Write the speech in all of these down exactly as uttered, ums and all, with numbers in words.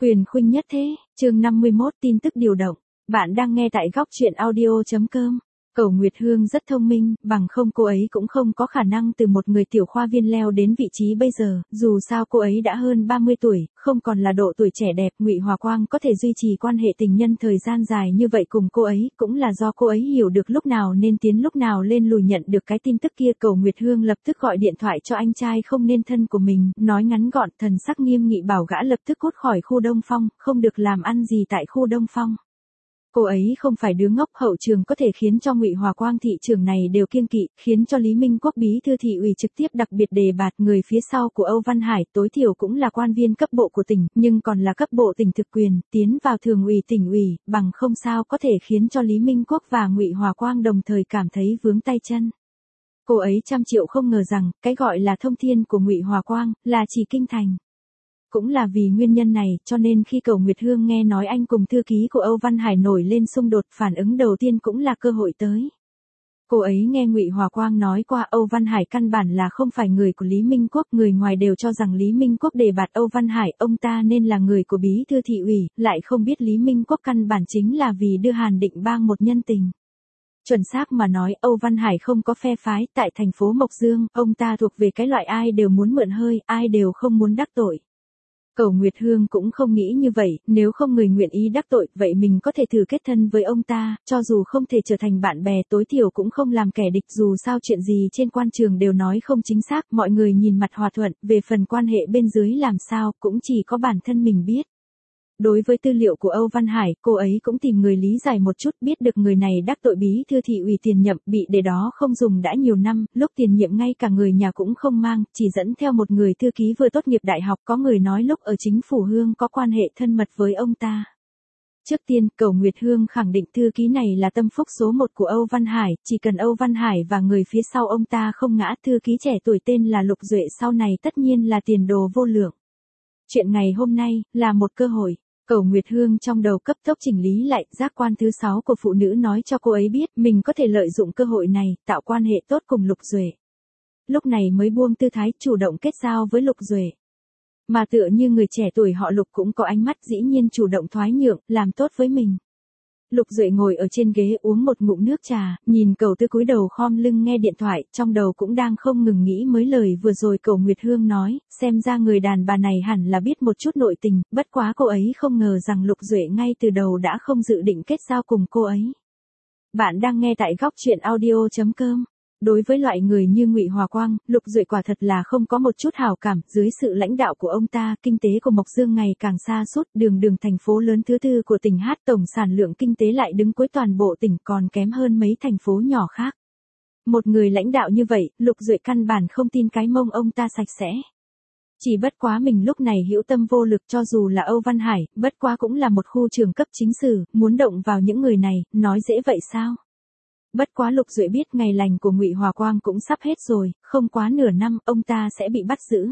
Quyền khuynh nhất thế, chương năm mươi mốt tin tức điều động. Bạn đang nghe tại góc truyện audio.com. Cẩu Nguyệt Hương rất thông minh, bằng không cô ấy cũng không có khả năng từ một người tiểu khoa viên leo đến vị trí bây giờ, dù sao cô ấy đã hơn ba mươi tuổi, không còn là độ tuổi trẻ đẹp. Ngụy Hòa Quang có thể duy trì quan hệ tình nhân thời gian dài như vậy cùng cô ấy, cũng là do cô ấy hiểu được lúc nào nên tiến lúc nào lên lùi. Nhận được cái tin tức kia, Cẩu Nguyệt Hương lập tức gọi điện thoại cho anh trai không nên thân của mình, nói ngắn gọn, thần sắc nghiêm nghị bảo gã lập tức cút khỏi khu Đông Phong, không được làm ăn gì tại khu Đông Phong. Cô ấy không phải đứa ngốc, hậu trường có thể khiến cho Ngụy Hòa Quang thị trường này đều kiêng kỵ, khiến cho Lý Minh Quốc bí thư thị ủy trực tiếp đặc biệt đề bạt người phía sau của Âu Văn Hải, tối thiểu cũng là quan viên cấp bộ của tỉnh, nhưng còn là cấp bộ tỉnh thực quyền, tiến vào thường ủy tỉnh ủy, bằng không sao có thể khiến cho Lý Minh Quốc và Ngụy Hòa Quang đồng thời cảm thấy vướng tay chân. Cô ấy trăm triệu không ngờ rằng, cái gọi là thông thiên của Ngụy Hòa Quang, là chỉ kinh thành. Cũng là vì nguyên nhân này, cho nên khi Cẩu Nguyệt Hương nghe nói anh cùng thư ký của Âu Văn Hải nổi lên xung đột, phản ứng đầu tiên cũng là cơ hội tới. Cô ấy nghe Ngụy Hòa Quang nói qua Âu Văn Hải căn bản là không phải người của Lý Minh Quốc, người ngoài đều cho rằng Lý Minh Quốc đề bạt Âu Văn Hải, ông ta nên là người của bí thư thị ủy, lại không biết Lý Minh Quốc căn bản chính là vì đưa Hàn Định Bang một nhân tình. Chuẩn xác mà nói, Âu Văn Hải không có phe phái, tại thành phố Mộc Dương, ông ta thuộc về cái loại ai đều muốn mượn hơi, ai đều không muốn đắc tội. Cẩu Nguyệt Hương cũng không nghĩ như vậy, nếu không người nguyện ý đắc tội, vậy mình có thể thử kết thân với ông ta, cho dù không thể trở thành bạn bè, tối thiểu cũng không làm kẻ địch. Dù sao chuyện gì trên quan trường đều nói không chính xác, mọi người nhìn mặt hòa thuận, về phần quan hệ bên dưới làm sao, cũng chỉ có bản thân mình biết. Đối với tư liệu của Âu Văn Hải, cô ấy cũng tìm người lý giải một chút, biết được người này đắc tội bí thư thị ủy tiền nhiệm, bị để đó không dùng đã nhiều năm, lúc tiền nhiệm ngay cả người nhà cũng không mang, chỉ dẫn theo một người thư ký vừa tốt nghiệp đại học. Có người nói lúc ở chính phủ Hương có quan hệ thân mật với ông ta. Trước tiên, Cẩu Nguyệt Hương khẳng định thư ký này là tâm phúc số một của Âu Văn Hải, chỉ cần Âu Văn Hải và người phía sau ông ta không ngã, thư ký trẻ tuổi tên là Lục Duệ sau này tất nhiên là tiền đồ vô lượng. Chuyện ngày hôm nay, là một cơ hội. Cẩu Nguyệt Hương trong đầu cấp tốc chỉnh lý lại, giác quan thứ sáu của phụ nữ nói cho cô ấy biết mình có thể lợi dụng cơ hội này, tạo quan hệ tốt cùng Lục Duệ. Lúc này mới buông tư thái, chủ động kết giao với Lục Duệ. Mà tựa như người trẻ tuổi họ Lục cũng có ánh mắt, dĩ nhiên chủ động thoái nhượng, làm tốt với mình. Lục Duệ ngồi ở trên ghế uống một ngụm nước trà, nhìn Cẩu Tư cúi đầu khom lưng nghe điện thoại, trong đầu cũng đang không ngừng nghĩ mấy lời vừa rồi Cẩu Nguyệt Hương nói, xem ra người đàn bà này hẳn là biết một chút nội tình, bất quá cô ấy không ngờ rằng Lục Duệ ngay từ đầu đã không dự định kết giao cùng cô ấy. Bạn đang nghe tại góc truyện audio.com. Đối với loại người như Ngụy Hòa Quang, Lục Duệ quả thật là không có một chút hảo cảm. Dưới sự lãnh đạo của ông ta, kinh tế của Mộc Dương ngày càng sa sút, đường đường thành phố lớn thứ tư của tỉnh Hát, tổng sản lượng kinh tế lại đứng cuối toàn bộ tỉnh, còn kém hơn mấy thành phố nhỏ khác. Một người lãnh đạo như vậy, Lục Duệ căn bản không tin cái mông ông ta sạch sẽ. Chỉ bất quá mình lúc này hữu tâm vô lực, cho dù là Âu Văn Hải, bất quá cũng là một khu trường cấp chính sử, muốn động vào những người này, nói dễ vậy sao? Bất quá Lục Duệ biết ngày lành của Ngụy Hòa Quang cũng sắp hết rồi, không quá nửa năm, ông ta sẽ bị bắt giữ.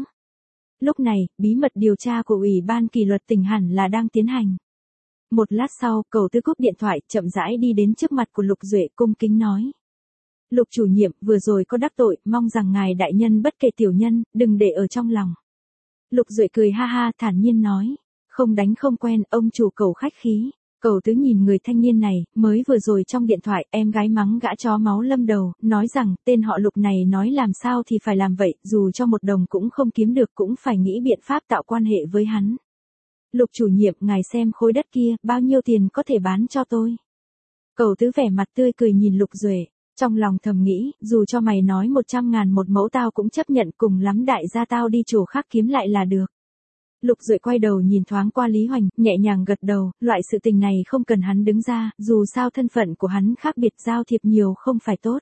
Lúc này, bí mật điều tra của Ủy ban kỷ luật tỉnh hẳn là đang tiến hành. Một lát sau, Cẩu Tư cúp điện thoại, chậm rãi đi đến trước mặt của Lục Duệ, cung kính nói. Lục chủ nhiệm, vừa rồi có đắc tội, mong rằng ngài đại nhân bất kể tiểu nhân, đừng để ở trong lòng. Lục Duệ cười ha ha, thản nhiên nói. Không đánh không quen, ông chủ Cẩu khách khí. Cẩu Tứ nhìn người thanh niên này, mới vừa rồi trong điện thoại, em gái mắng gã chó máu lâm đầu, nói rằng, tên họ Lục này nói làm sao thì phải làm vậy, dù cho một đồng cũng không kiếm được cũng phải nghĩ biện pháp tạo quan hệ với hắn. Lục chủ nhiệm, ngài xem khối đất kia, bao nhiêu tiền có thể bán cho tôi? Cẩu Tứ vẻ mặt tươi cười nhìn Lục Duệ, trong lòng thầm nghĩ, dù cho mày nói một trăm ngàn một mẫu tao cũng chấp nhận, cùng lắm đại gia tao đi chỗ khác kiếm lại là được. Lục Duệ quay đầu nhìn thoáng qua Lý Hoành, nhẹ nhàng gật đầu, loại sự tình này không cần hắn đứng ra, dù sao thân phận của hắn khác biệt, giao thiệp nhiều không phải tốt.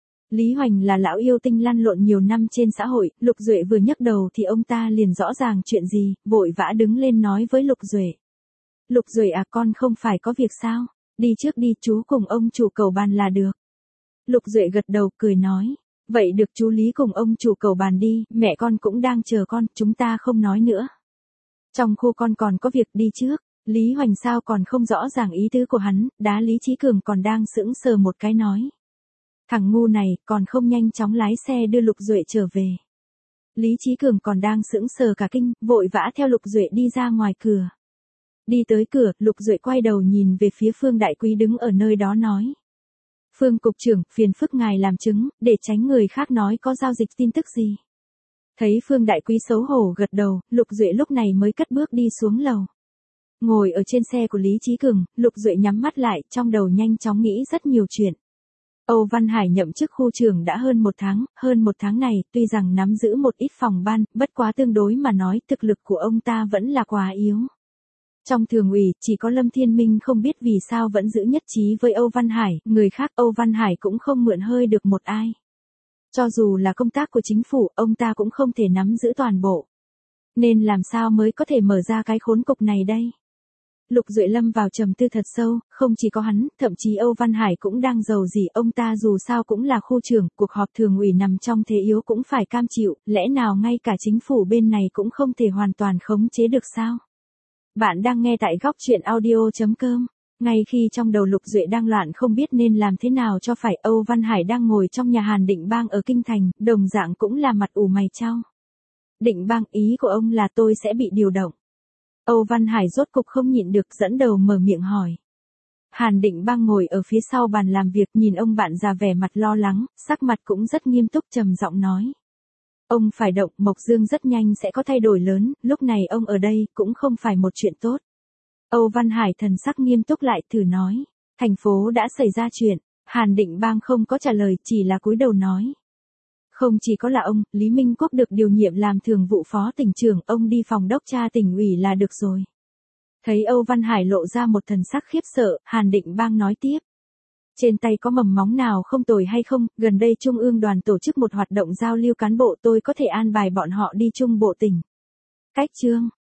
Lý Hoành là lão yêu tinh lăn lộn nhiều năm trên xã hội, Lục Duệ vừa nhấc đầu thì ông ta liền rõ ràng chuyện gì, vội vã đứng lên nói với Lục Duệ. Lục Duệ à, con không phải có việc sao? Đi trước đi, chú cùng ông chủ Cẩu bàn là được. Lục Duệ gật đầu cười nói. Vậy được, chú Lý cùng ông chủ Cẩu bàn đi, mẹ con cũng đang chờ con, chúng ta không nói nữa. Trong khu con còn có việc, đi trước. Lý Hoành sao còn không rõ ràng ý tứ của hắn, đá Lý Chí Cường còn đang sững sờ một cái nói. Thằng ngu này, còn không nhanh chóng lái xe đưa Lục Duệ trở về. Lý Chí Cường còn đang sững sờ cả kinh, vội vã theo Lục Duệ đi ra ngoài cửa. Đi tới cửa, Lục Duệ quay đầu nhìn về phía Phương Đại Quý đứng ở nơi đó nói. Phương cục trưởng, phiền phức ngài làm chứng, để tránh người khác nói có giao dịch tin tức gì. Thấy Phương Đại Quý xấu hổ gật đầu, Lục Duệ lúc này mới cất bước đi xuống lầu. Ngồi ở trên xe của Lý Chí Cường, Lục Duệ nhắm mắt lại, trong đầu nhanh chóng nghĩ rất nhiều chuyện. Âu Văn Hải nhậm chức khu trưởng đã hơn một tháng, hơn một tháng này, tuy rằng nắm giữ một ít phòng ban, bất quá tương đối mà nói, thực lực của ông ta vẫn là quá yếu. Trong thường ủy, chỉ có Lâm Thiên Minh không biết vì sao vẫn giữ nhất trí với Âu Văn Hải, người khác Âu Văn Hải cũng không mượn hơi được một ai. Cho dù là công tác của chính phủ, ông ta cũng không thể nắm giữ toàn bộ. Nên làm sao mới có thể mở ra cái khốn cục này đây? Lục Duệ lâm vào trầm tư thật sâu, không chỉ có hắn, thậm chí Âu Văn Hải cũng đang giàu gì, ông ta dù sao cũng là khu trưởng, cuộc họp thường ủy nằm trong thế yếu cũng phải cam chịu, lẽ nào ngay cả chính phủ bên này cũng không thể hoàn toàn khống chế được sao? Bạn đang nghe tại góc truyện audio chấm com. Ngay khi trong đầu Lục Duệ đang loạn không biết nên làm thế nào cho phải, Âu Văn Hải đang ngồi trong nhà Hàn Định Bang ở Kinh Thành, đồng dạng cũng là mặt ủ mày chau. Định Bang, ý của ông là tôi sẽ bị điều động. Âu Văn Hải rốt cục không nhịn được, dẫn đầu mở miệng hỏi. Hàn Định Bang ngồi ở phía sau bàn làm việc, nhìn ông bạn già vẻ mặt lo lắng, sắc mặt cũng rất nghiêm túc, trầm giọng nói. Ông phải động, Mộc Dương rất nhanh sẽ có thay đổi lớn, lúc này ông ở đây cũng không phải một chuyện tốt. Âu Văn Hải thần sắc nghiêm túc lại, thử nói. Thành phố đã xảy ra chuyện. Hàn Định Bang không có trả lời, chỉ là cúi đầu nói. Không chỉ có là ông, Lý Minh Quốc được điều nhiệm làm thường vụ phó tỉnh trưởng, ông đi phòng đốc tra tỉnh ủy là được rồi. Thấy Âu Văn Hải lộ ra một thần sắc khiếp sợ, Hàn Định Bang nói tiếp. Trên tay có mầm móng nào không tồi hay không, gần đây Trung ương đoàn tổ chức một hoạt động giao lưu cán bộ, tôi có thể an bài bọn họ đi trung bộ tỉnh. Cách chương,